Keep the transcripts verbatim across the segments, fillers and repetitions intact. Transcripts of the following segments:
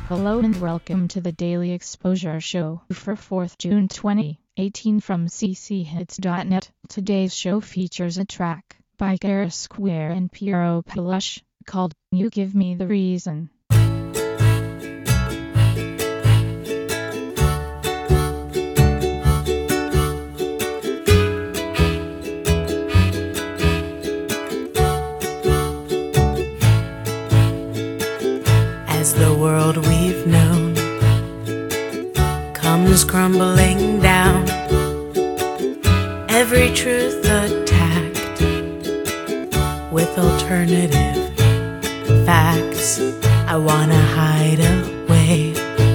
Hello and welcome to the Daily Exposure Show for fourth of June twenty eighteen from c c hits dot net. Today's show features a track by Kara Square and Piero Pelush called You Give Me the Reason. As the world we've known comes crumbling down, every truth attacked with alternative facts, I wanna hide away,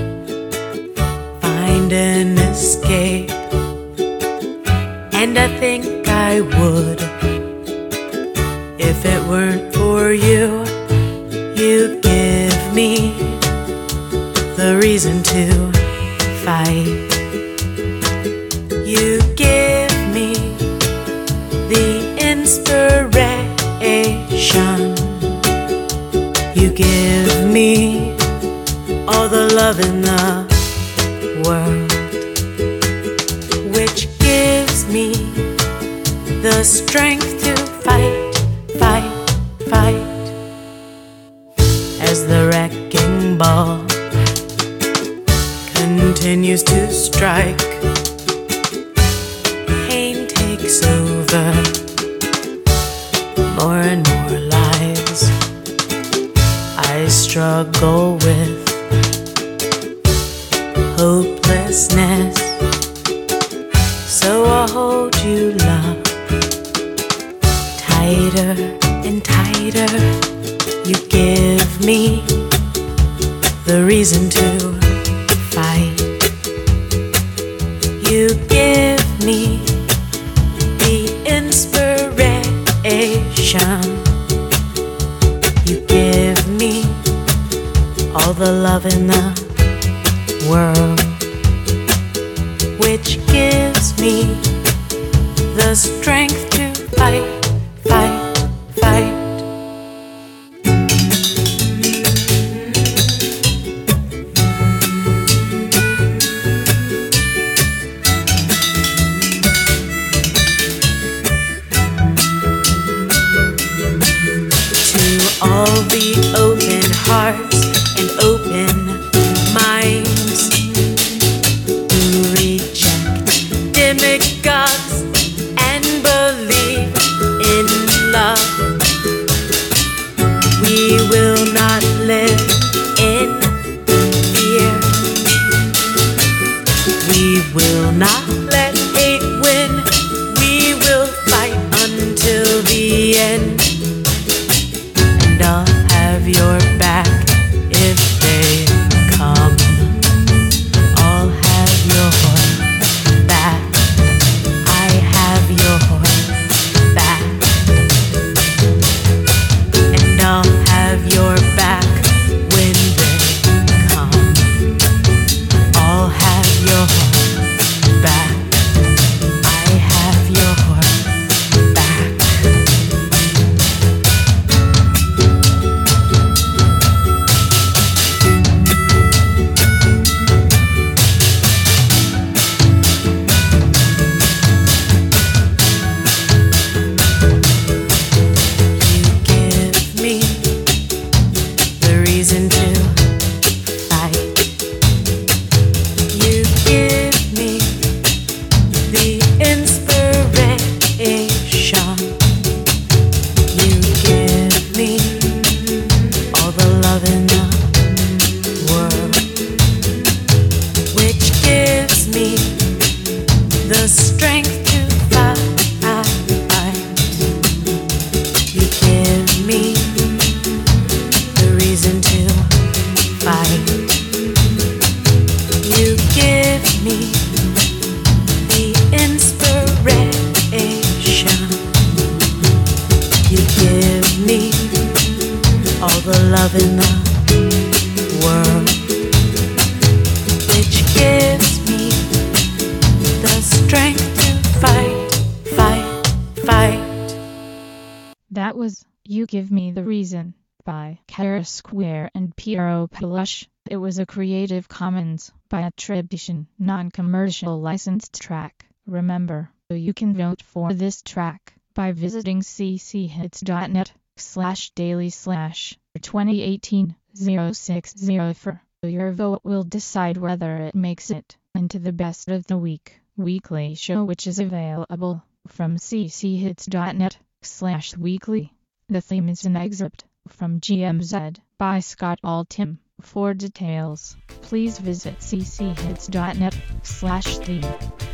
find an escape, and I think I would if it weren't for you. You give me the reason to fight. You give me the inspiration. You give me all the love in the world, which gives me the strength to fight, fight, fight. As the wrecking ball continues to strike, pain takes over, more and more lies I struggle with, hopelessness. So I'll hold you, love, tighter and tighter. You give me the reason to fight. You give me the inspiration. You give me all the love in the world, which gives me the strength to fight, fight, fight. All the open hearts and open minds who reject demigods and believe in love, we will not live in fear. We will not let hate win. We will fight until the end. I'll have your back if they come. I'll have your back. I have your back. And I'll have your back when they come. I'll have your back. I have your back. The strength to fight. You give me the reason to fight. You give me the inspiration. You give me all the love in the world, which gives me the strength to fight, fight, fight. That was You Give Me the Reason by Kara Square and Piero Pelush. It was a Creative Commons by attribution, non-commercial licensed track. Remember, you can vote for this track by visiting cchits.net slash daily slash 2018 060. Your vote will decide whether it makes it into the best of the week weekly show, which is available from cchits.net slash weekly. The theme is an excerpt from G M Z by Scott Altham. For details, please visit cchits.net slash theme.